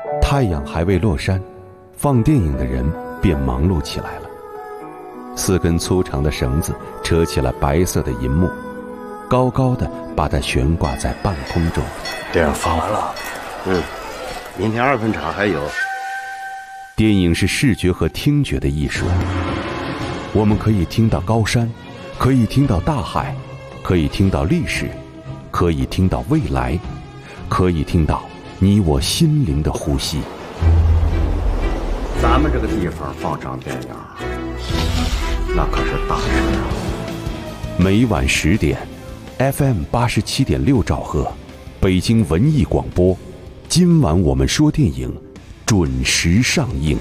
太阳还未落山，放电影的人便忙碌起来了。4根粗长的绳子扯起了白色的银幕，高高的把它悬挂在半空中。 电影放完了，明天2分场还有。 电影是视觉和听觉的艺术，我们可以听到高山，可以听到大海，可以听到历史，可以听到未来，可以听到你我心灵的呼吸。 咱们这个地方放场电影，那可是大事啊！ 每晚10点 ，FM 87.6兆赫，北京文艺广播。今晚我们说电影，准时上映。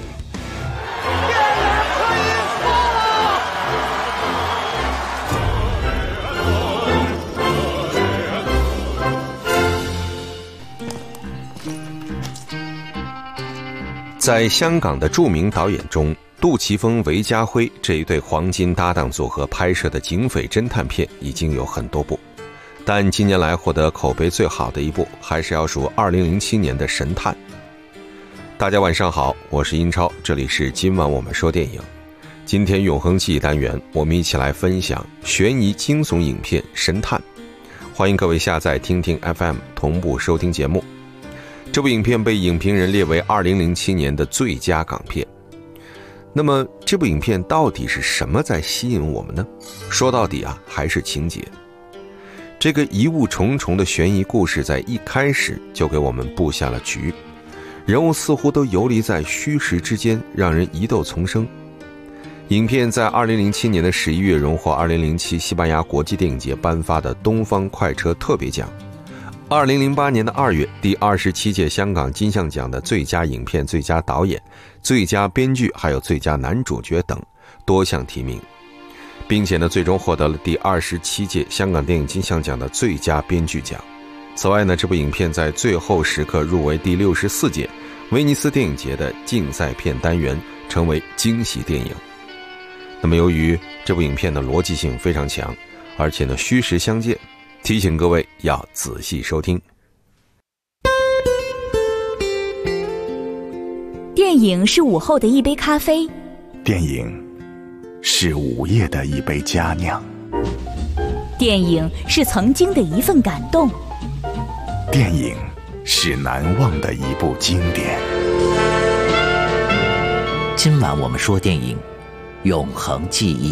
在香港的著名导演中，杜琪峰、韦家辉这一对黄金搭档组合拍摄的警匪侦探片已经有很多部，但近年来获得口碑最好的一部还是要数2007年的《神探》。大家晚上好，我是英超，这里是今晚我们说电影。今天永恒记忆单元，我们一起来分享悬疑惊悚影片《神探》，欢迎各位下载听听 FM 同步收听节目。这部影片被影评人列为2007年的最佳港片。那么这部影片到底是什么在吸引我们呢？说到底还是情节。这个疑雾重重的悬疑故事在一开始就给我们布下了局，人物似乎都游离在虚实之间，让人疑窦丛生。影片在2007年的11月荣获2007西班牙国际电影节颁发的东方快车特别奖。2008年的2月，第27届香港金像奖的最佳影片、最佳导演、最佳编剧还有最佳男主角等多项提名，并且最终获得了第27届香港电影金像奖的最佳编剧奖。此外这部影片在最后时刻入围第64届威尼斯电影节的竞赛片单元，成为惊喜电影。那么由于这部影片的逻辑性非常强，而且虚实相间，提醒各位要仔细收听。 电影是午后的一杯咖啡， 电影是午夜的一杯佳酿， 电影是曾经的一份感动， 电影是难忘的一部经典。 今晚我们说电影，永恒记忆。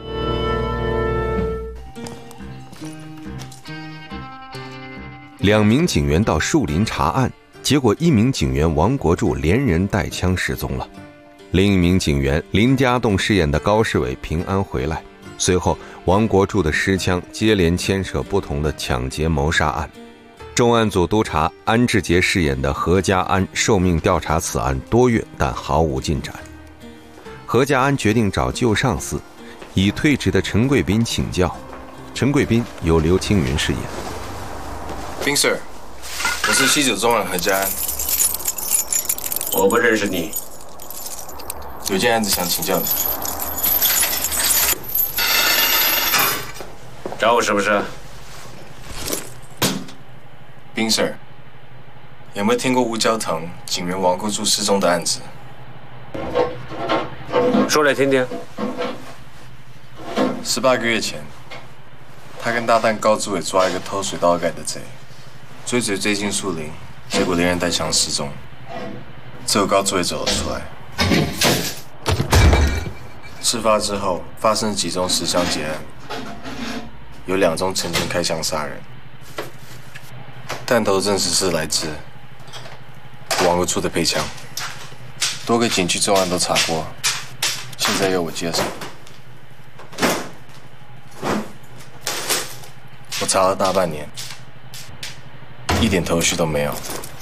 2名警员到树林查案，结果1名警员王国柱连人带枪失踪了，另1名警员林家栋饰演的高世伟平安回来。随后王国柱的失枪接连牵扯不同的抢劫谋杀案，重案组督察安志杰饰演的何家安受命调查此案多月，但毫无进展。何家安决定找旧上司，已退职的陈贵斌请教。陈贵斌由刘青云饰演。 丁 Sir， 我是西九中案何家安。 我不认识你。 有件案子想请教你。 找我是不是？ 丁 Sir， 有没有听过吴焦腾警员王国柱失踪的案子？ 说来听听。 18个月前，他跟搭档高志伟抓一个偷水稻盖的贼，追进树林，结果连人带枪失踪。只有高志伟走了出来。事发之后，发生几宗10项劫案，有2宗曾经开枪杀人，弹头证实是来自王国柱的配枪。多个警局重案都查过，现在由我介绍。我查了大半年，一点头绪都没有。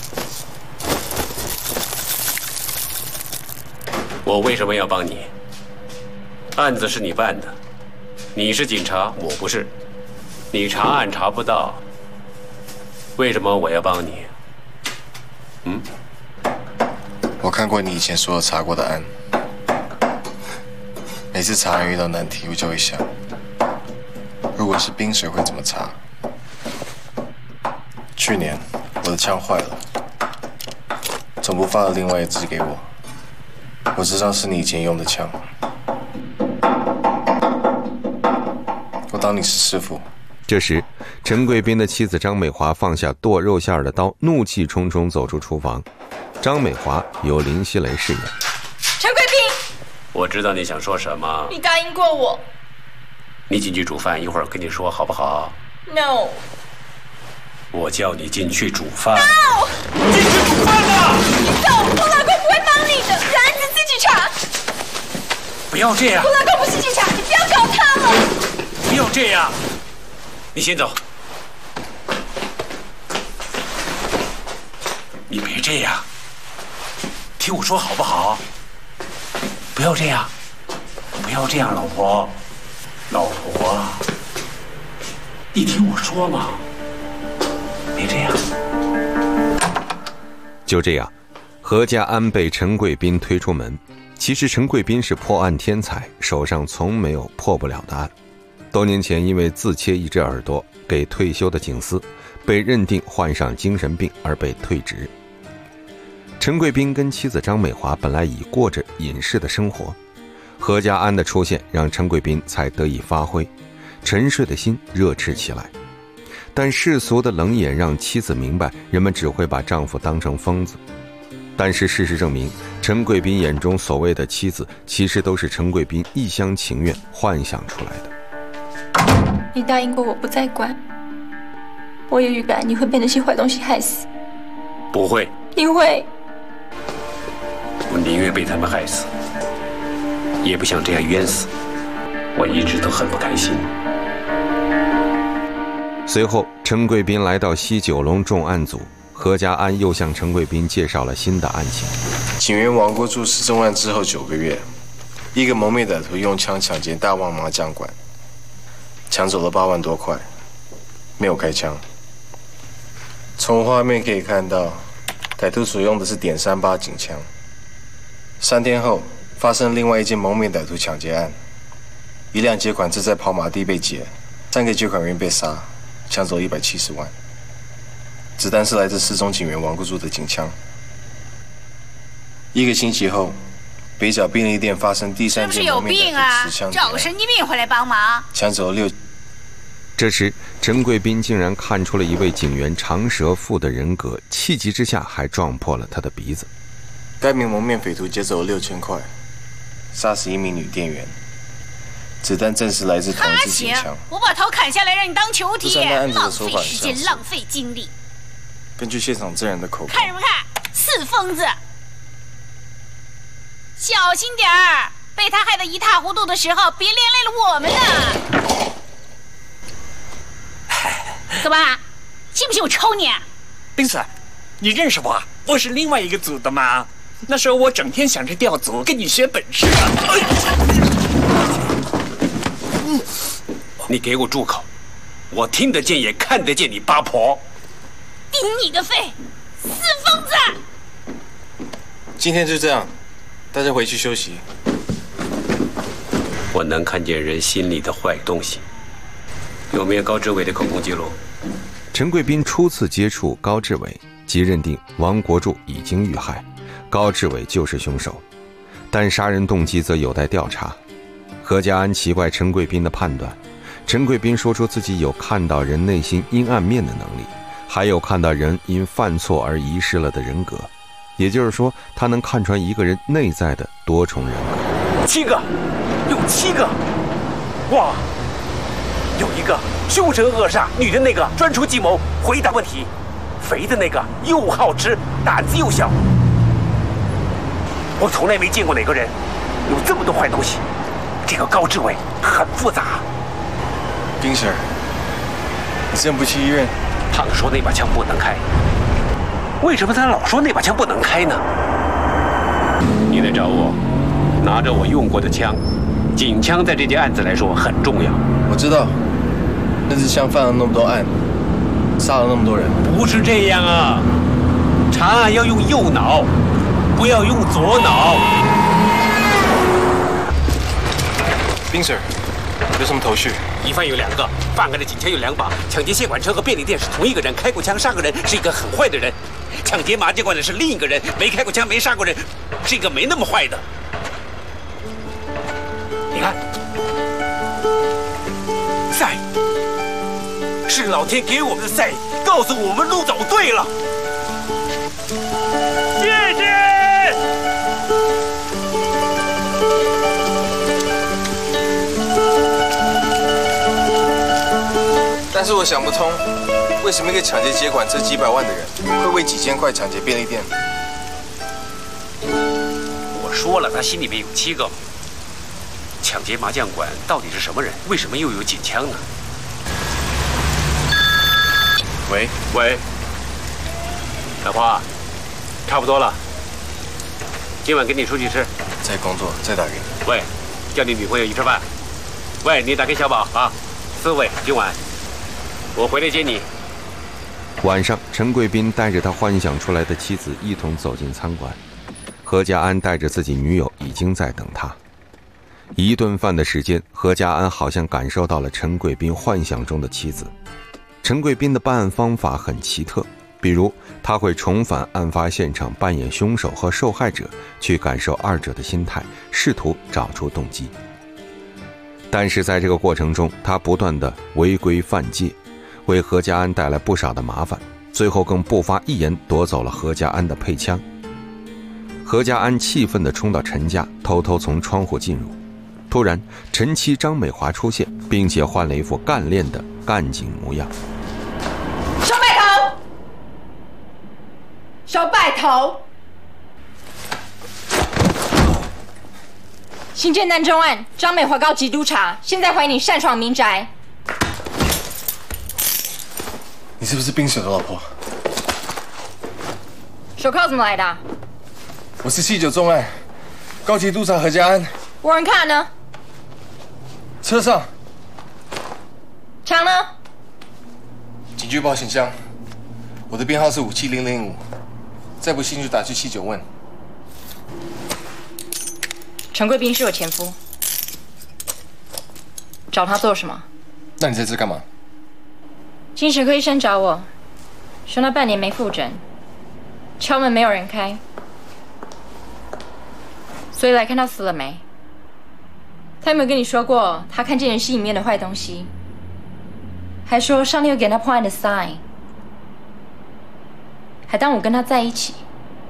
我为什么要帮你？案子是你办的，你是警察，我不是。你查案查不到，为什么我要帮你？ 我看过你以前所有查过的案，每次查案遇到难题，我就会想，如果是冰水会怎么查？去年我的枪坏了， 总部发了另外一支给我，我知道是你以前用的枪。我当你是师傅。 这时，陈贵宾的妻子张美华放下剁肉馅的刀，怒气冲冲走出厨房。张美华由林熙蕾饰演。 陈贵宾， 我知道你想说什么。 你答应过我。 你进去煮饭，一会儿跟你说好不好 No。 我叫你进去煮饭。 No。 进去煮饭了。 No， 我老公不会帮你的，让案子自己查。 不要这样。 我老公不是警察，你不要搞他了。 不要这样。你先走。你别这样，听我说好不好？不要这样，不要这样，老婆，老婆，你听我说嘛，别这样。 就这样，何家安被陈贵宾推出门。其实陈贵宾是破案天才，手上从没有破不了的案。多年前因为自切一只耳朵给退休的警司，被认定患上精神病而被退职。陈贵宾跟妻子张美华本来已过着隐士的生活，何家安的出现让陈贵宾才得以发挥，沉睡的心热炽起来。但世俗的冷眼让妻子明白，人们只会把丈夫当成疯子。但是事实证明，陈贵宾眼中所谓的妻子，其实都是陈贵宾一厢情愿幻想出来的。 你答应过我不再管，我也预感你会被那些坏东西害死。 不会。 你会。 我宁愿被他们害死，也不想这样冤死。我一直都很不开心。 随后，陈贵宾来到西九龙重案组，何家安又向陈贵宾介绍了新的案情。 警员王国柱失踪案之后9个月，一个蒙面歹徒用枪抢劫大旺麻将馆，抢走了8万多块，没有开枪。从画面可以看到，歹徒所用的是点38警枪。3天后，发生另外一件蒙面歹徒抢劫案，一辆劫款车在跑马地被劫，3个劫款员被杀，抢走170万。子弹是来自失踪警员王国柱的警枪。1个星期后，北角便利店发生第3件蒙面歹徒持枪劫案， 找个神经病回来帮忙， 抢走了6。 这时，陈贵宾竟然看出了一位警员长舌妇的人格，气急之下还撞破了他的鼻子。 该名蒙面匪徒劫走了6000块，杀死1名女店员。子弹正是来自同一支警枪。 我把头砍下来让你当球体， 浪费时间，浪费精力。 根据现场证人的口供， 看什么看？死疯子！小心点儿，被他害得一塌糊涂的时候，别连累了我们呢。干嘛？信不信我抽你？ 冰子，你认识我？我是另外一个组的嘛。那时候我整天想着调组，跟你学本事啊。 你给我住口！我听得见也看得见你八婆。 顶你个肺，死疯子！ 今天就这样，大家回去休息。 我能看见人心里的坏东西。有没有高志伟的口供记录？ 陈贵宾初次接触高志伟，即认定王国柱已经遇害，高志伟就是凶手，但杀人动机则有待调查。何家安奇怪陈贵宾的判断，陈贵宾说出自己有看到人内心阴暗面的能力，还有看到人因犯错而遗失了的人格，也就是说，他能看穿一个人内在的多重人格。 7个，有7个，哇！有一个凶神恶煞，女的那个专出计谋，回答问题；肥的那个又好吃，胆子又小。我从来没见过哪个人有这么多坏东西。这个高志伟很复杂。 丁 Sir， 你真不去医院？ 他说那把枪不能开，为什么他老说那把枪不能开呢？你得找我，拿着我用过的枪，警枪在这件案子来说很重要。 我知道，那支枪犯了那么多案，杀了那么多人。 不是这样啊，查案要用右脑，不要用左脑。 丁 Sir，有什么头绪？ 疑犯有2个，犯案的警枪有2把，抢劫械款车和便利店是同一个人，开过枪杀个人是一个很坏的人，抢劫麻将馆的是另一个人，没开过枪没杀过人，是一个没那么坏的。你看，赛，是老天给我们的赛，告诉我们路走对了。谢谢。 但是我想不通，为什么一个抢劫劫款车几百万的人，会为几千块抢劫便利店？ 我说了，他心里面有7个。抢劫麻将馆到底是什么人？为什么又有警枪呢？喂，老婆，差不多了，今晚跟你出去吃。 在工作，再打给你。 喂，叫你女朋友一吃饭。喂，你打给小宝啊。4位，今晚我回来接你。 晚上，陈贵宾带着他幻想出来的妻子一同走进餐馆，何家安带着自己女友已经在等他。1顿饭的时间，何家安好像感受到了陈贵宾幻想中的妻子。陈贵宾的办案方法很奇特，比如他会重返案发现场，扮演凶手和受害者，去感受2者的心态，试图找出动机。但是在这个过程中，他不断的违规犯戒，为何家安带来不少的麻烦，最后更不发一言夺走了何家安的配枪。何家安气愤地冲到陈家，偷偷从窗户进入。突然，陈妻张美华出现，并且换了一副干练的干警模样。 小白头，小白头，新建南中案，张美华告缉督察，现在怀疑你擅闯民宅。 你是不是冰水的老婆？ 手铐怎么来的？ 我是79重案，高级督察何家安。 无人看呢？ 车上。 枪呢？ 警局保险箱。我的编号是57005，再不信就打去79问。 陈贵宾是我前夫，找他做什么？ 那你在这干嘛？ 精神科医生找我，说他半年没复诊，敲门没有人开，所以来看他死了没。他有没有跟你说过他看见人心里面的坏东西？还说上帝有给他破案的 sign， 还当我跟他在一起。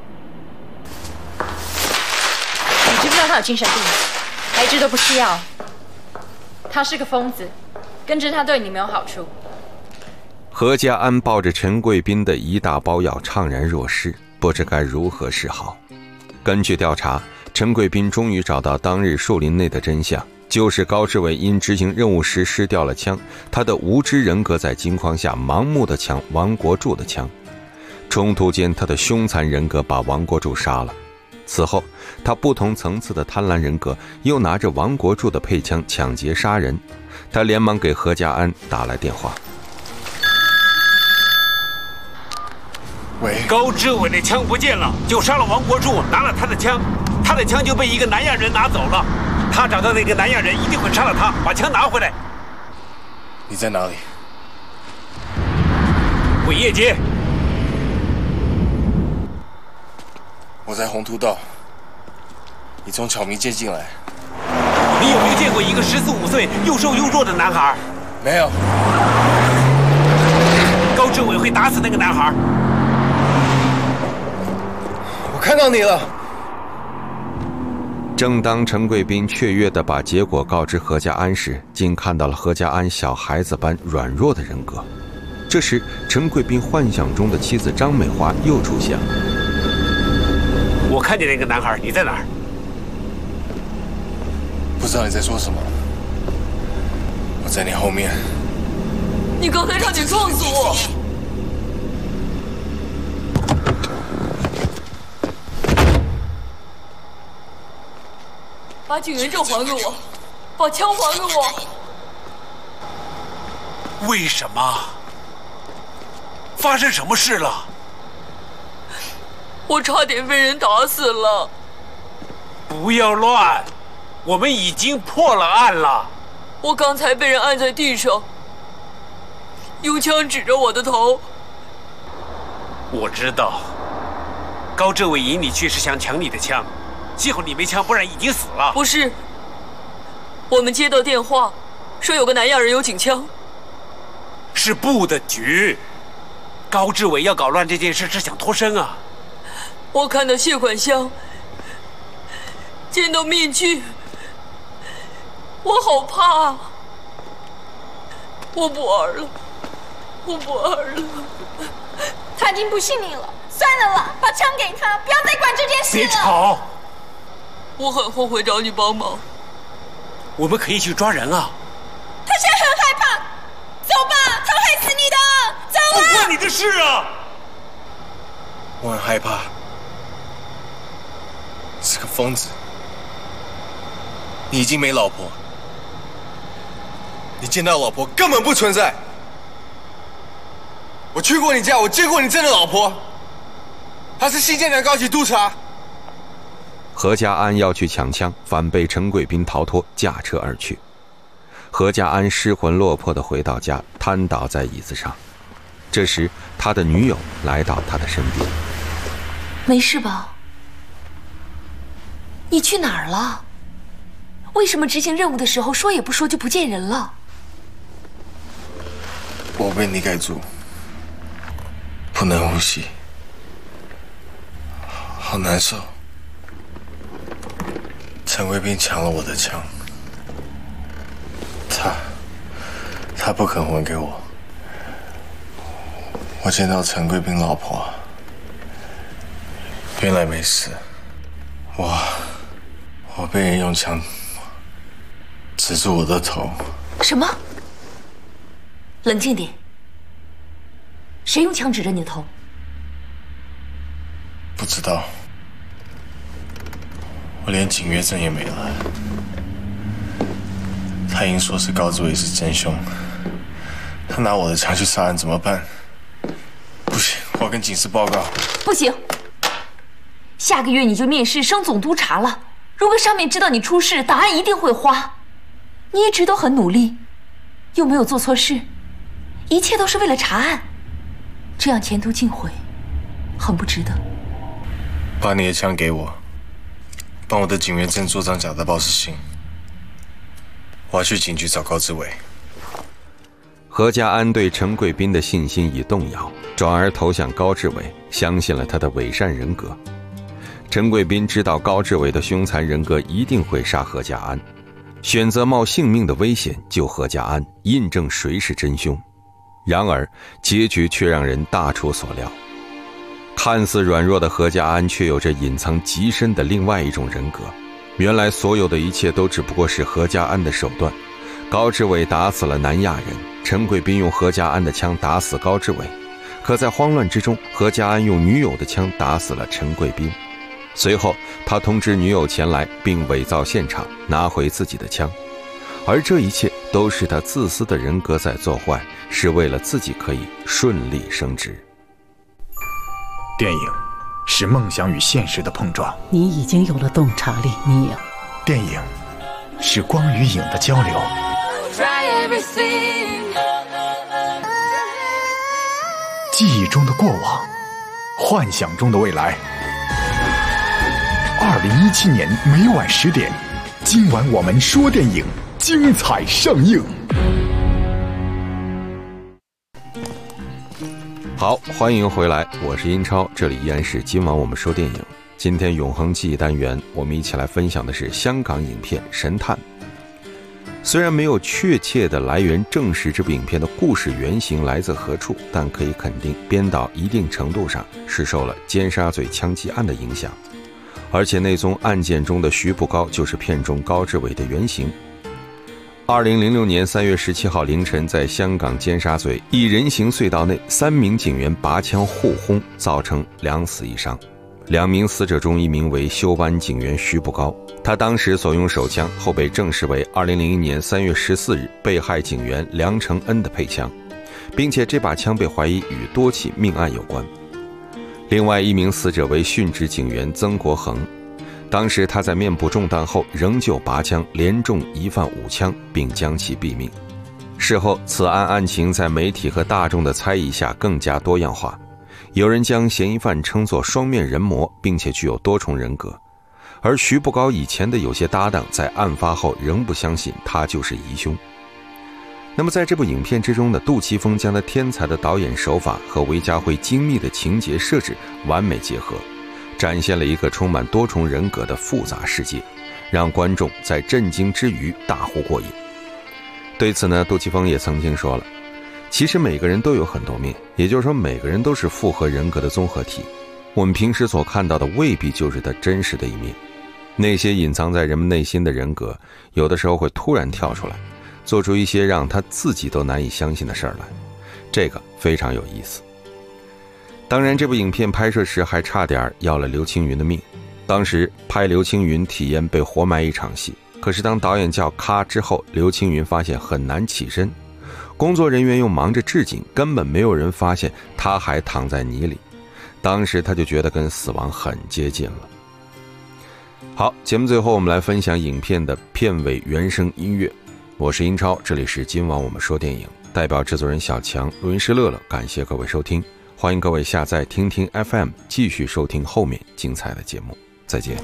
你知不知道他有精神病，还一直都不吃药？他是个疯子，跟着他对你没有好处。 何家安抱着陈贵宾的一大包药怅然若失，不知该如何是好。根据调查，陈贵宾终于找到当日树林内的真相，就是高志伟因执行任务时失掉了枪，他的无知人格在惊慌下盲目地抢王国柱的枪。冲突间，他的凶残人格把王国柱杀了。此后，他不同层次的贪婪人格又拿着王国柱的配枪抢劫杀人。他连忙给何家安打来电话。 喂， 高志伟的枪不见了，就杀了王国柱，拿了他的枪，他的枪就被一个南亚人拿走了。他找到那个南亚人，一定会杀了他，把枪拿回来。 你在哪里？ 伟业街。 我在宏图道。你从巧明街进来。 你有没有见过一个14、15岁又瘦又弱的男孩？ 没有。 高志伟会打死那个男孩。 我看到你了。 正当陈贵宾雀跃地把结果告知何家安时，竟看到了何家安小孩子般软弱的人格。这时，陈贵宾幻想中的妻子张美华又出现了。 我看见那个男孩，你在哪儿？ 不知道你在说什么。我在你后面。 你刚才差点撞死我。把警员证还给我，把枪还给我。 为什么？发生什么事了？ 我差点被人打死了。 不要乱，我们已经破了案了。 我刚才被人按在地上，用枪指着我的头。 我知道，高志伟引你去是想抢你的枪，幸好你没枪，不然已经死了。 不是，我们接到电话，说有个南亚人有警枪。 是布的局，高志伟要搞乱这件事是想脱身啊。 我看到谢款箱，见到面具，我好怕。我不玩了，我不玩了。 他已经不信你了，算了啦，把枪给他，不要再管这件事了。 别吵！ 我很后悔找你帮忙。 我们可以去抓人啊。 他现在很害怕，走吧，他会害死你的，走啊！ 不关你的事啊！ 我很害怕，是个疯子。你已经没老婆，你见到老婆根本不存在。我去过你家，我见过你真的老婆，她是新建的高级督察。 何家安要去抢枪，反被陈贵宾逃脱，驾车而去。何家安失魂落魄地回到家，瘫倒在椅子上。这时，他的女友来到他的身边。 没事吧？你去哪儿了？为什么执行任务的时候说也不说就不见人了？ 我被你盖住，不能呼吸，好难受。陈贵宾抢了我的枪，他不肯还给我。我见到陈贵宾老婆，原来没事。我被人用枪指住我的头。 什么？冷静点。谁用枪指着你的头？ 不知道。我连警约证也没了。他硬说是高志伟是真凶，他拿我的枪去杀人怎么办？不行，我要跟警司报告。 不行，下个月你就面试升总督察了。如果上面知道你出事，档案一定会花。你一直都很努力，又没有做错事，一切都是为了查案，这样前途尽毁，很不值得。 把你的枪给我，帮我的警员证做张假的报失信。我要去警局找高志伟。 何家安对陈贵宾的信心已动摇，转而投向高志伟，相信了他的伪善人格。陈贵宾知道高志伟的凶残人格一定会杀何家安，选择冒性命的危险救何家安，印证谁是真凶。然而结局却让人大出所料，看似软弱的何家安却有着隐藏极深的另外一种人格。原来所有的一切都只不过是何家安的手段。高志伟打死了南亚人，陈贵宾用何家安的枪打死高志伟，可在慌乱之中，何家安用女友的枪打死了陈贵宾。随后他通知女友前来，并伪造现场，拿回自己的枪。而这一切都是他自私的人格在作坏，是为了自己可以顺利升职。 电影是梦想与现实的碰撞， 你已经有了洞察力，你呀。 电影是光与影的交流，记忆中的过往，幻想中的未来。2017年每晚10点，今晚我们说电影，精彩上映。 好，欢迎回来，我是英超，这里依然是今晚我们说电影。今天永恒记忆单元，我们一起来分享的是香港影片《神探》。虽然没有确切的来源证实这部影片的故事原型来自何处，但可以肯定编导一定程度上是受了尖沙咀枪击案的影响，而且那宗案件中的徐步高就是片中高志伟的原型。2006年3月17号凌晨，在香港尖沙咀一人行隧道内，3名警员拔枪互轰，造成2死1伤。2名死者中，一名为休班警员徐步高，他当时所用手枪后被证实为2001年3月14日被害警员梁承恩的配枪，并且这把枪被怀疑与多起命案有关。另外一名死者为殉职警员曾国恒， 当时他在面部中弹后仍旧拔枪连中疑犯5枪，并将其毙命。事后此案案情在媒体和大众的猜疑下更加多样化，有人将嫌疑犯称作双面人魔，并且具有多重人格。而徐步高以前的有些搭档在案发后仍不相信他就是疑凶。那么在这部影片之中呢，杜琪峰将他天才的导演手法和韦家辉精密的情节设置完美结合，展现了一个充满多重人格的复杂世界，让观众在震惊之余大呼过瘾。对此呢，杜琪峰也曾经说了，其实每个人都有很多面，也就是说每个人都是复合人格的综合体，我们平时所看到的未必就是他真实的一面。那些隐藏在人们内心的人格，有的时候会突然跳出来，做出一些让他自己都难以相信的事儿来，这个非常有意思。当然这部影片拍摄时还差点要了刘青云的命，当时拍刘青云体验被活埋一场戏，可是当导演叫咔之后，刘青云发现很难起身，工作人员又忙着置景，根本没有人发现他还躺在泥里，当时他就觉得跟死亡很接近了。好，节目最后我们来分享影片的片尾原声音乐。我是英超，这里是今晚我们说电影，代表制作人小强，录音师乐乐，感谢各位收听，欢迎各位下载听听 FM 继续收听后面精彩的节目，再见。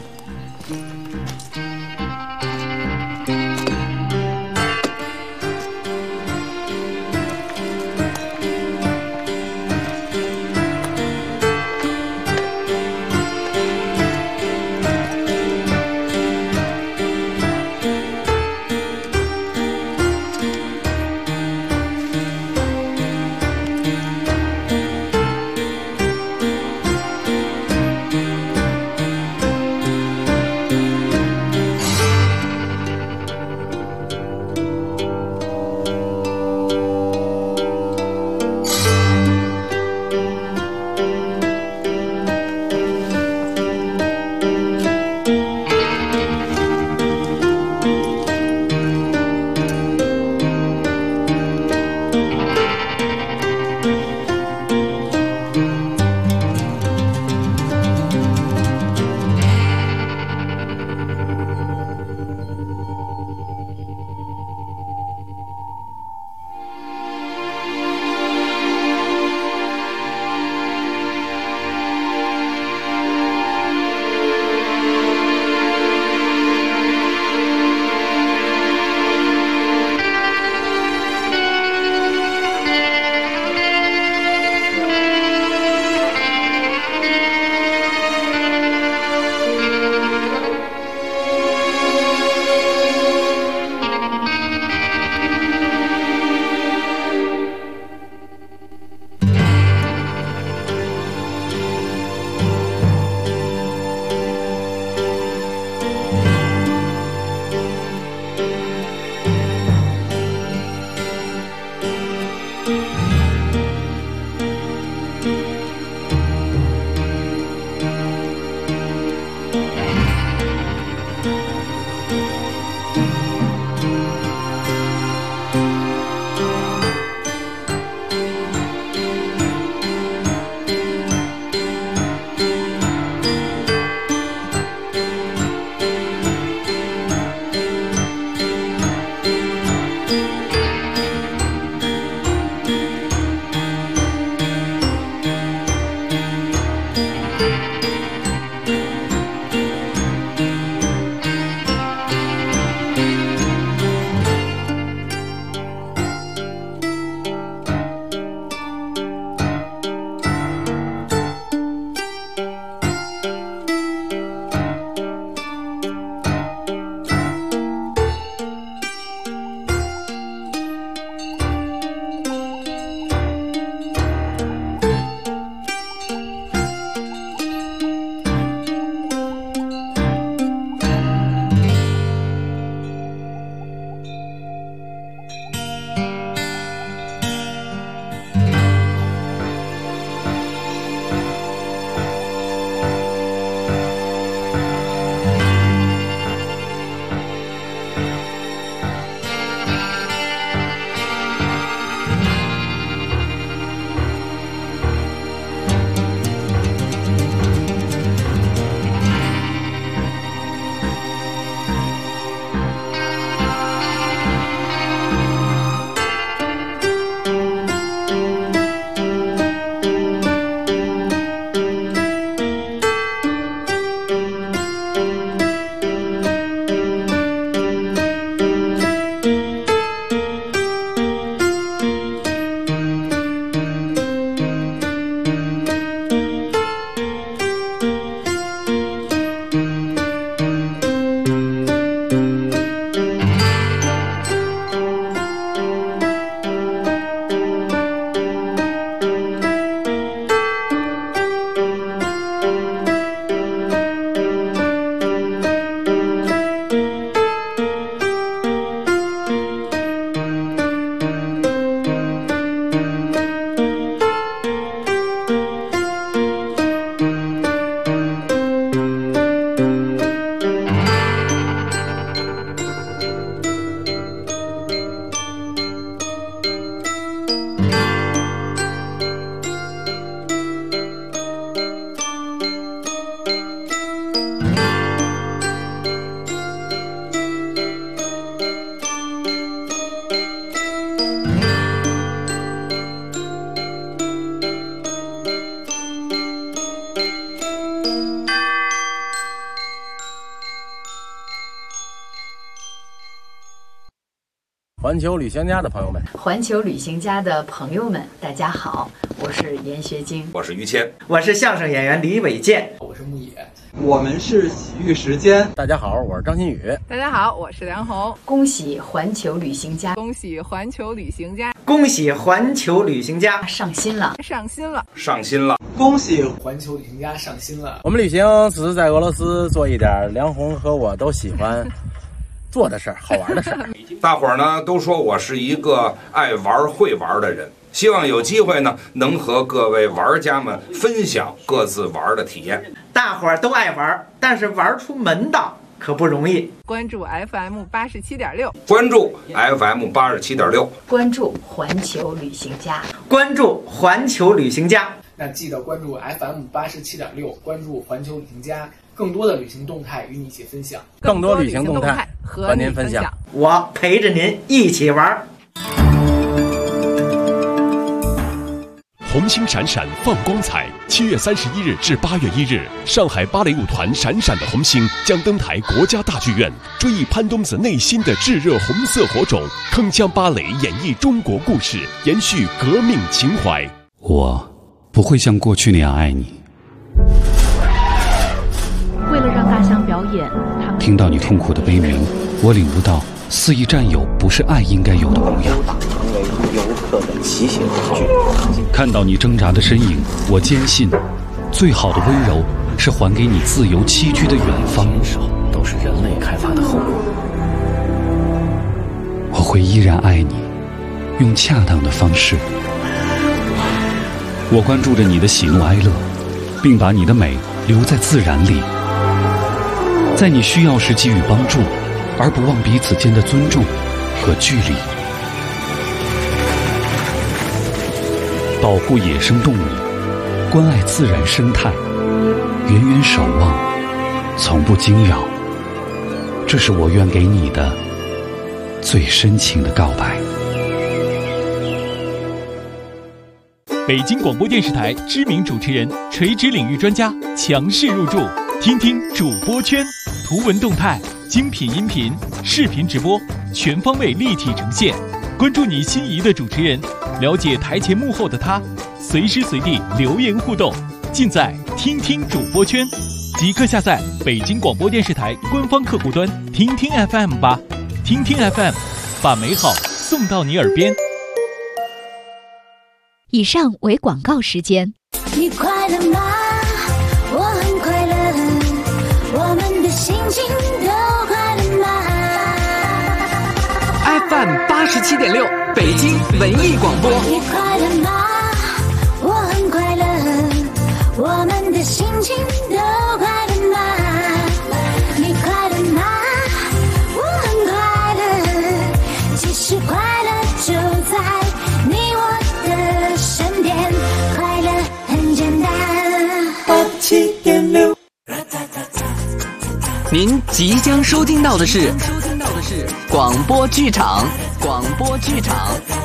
环球旅行家的朋友们， 环球旅行家的朋友们，大家好，我是严学晶， 我是于谦， 我是相声演员李伟健， 我是牧野，我们是洗浴时间。 大家好，我是张馨予。 大家好，我是梁红。 恭喜环球旅行家！ 恭喜环球旅行家！ 恭喜环球旅行家上新了！ 上新了！ 上新了！ 恭喜环球旅行家上新了！ 我们旅行只是在俄罗斯做一点梁红和我都喜欢做的事儿，好玩的事儿。 大伙儿呢都说我是一个爱玩会玩的人，希望有机会呢能和各位玩家们分享各自玩的体验。 大伙儿都爱玩，但是玩出门道可不容易。 关注 FM87.6， 关注 FM87.6， 关注环球旅行家， 关注环球旅行家。 那记得关注 FM87.6，关注环球旅行家，更多的旅行动态与你一起分享。 更多旅行动态和您分享， 我陪着您一起玩。 红星闪闪放光彩，7月31日至8月1日，上海芭蕾舞团闪闪的红星将登台国家大剧院，追忆潘冬子内心的炙热红色火种，铿锵芭蕾演绎中国故事，延续革命情怀。 我不会像过去那样爱你。 为了让大象表演，他们听到你痛苦的悲鸣，我领悟到肆意占有不是爱应该有的模样。 成为游客的骑行工具。 看到你挣扎的身影，我坚信，最好的温柔是还给你自由栖居的远方。 都是人类开发的后果。 我会依然爱你，用恰当的方式。我关注着你的喜怒哀乐，并把你的美留在自然里，在你需要时给予帮助，而不忘彼此间的尊重和距离。保护野生动物，关爱自然生态，远远守望，从不惊扰。这是我愿给你的最深情的告白。 北京广播电视台知名主持人、垂直领域专家强势入驻，听听主播圈，图文动态、精品音频、视频直播，全方位立体呈现。关注你心仪的主持人，了解台前幕后的他，随时随地留言互动，尽在听听主播圈。即刻下载北京广播电视台官方客户端听听 FM 吧，听听 FM， 把美好送到你耳边。 以上为广告时间。 你快乐吗？我很快乐，我们的心情都快乐吗？ FM87.6 北京文艺广播。 你快乐吗？我很快乐，我们的心情都快乐吗？你快乐吗？我很快乐，其实快乐就在你我的身边，快乐很简单。87.6， 您即将收听到的是广播剧场。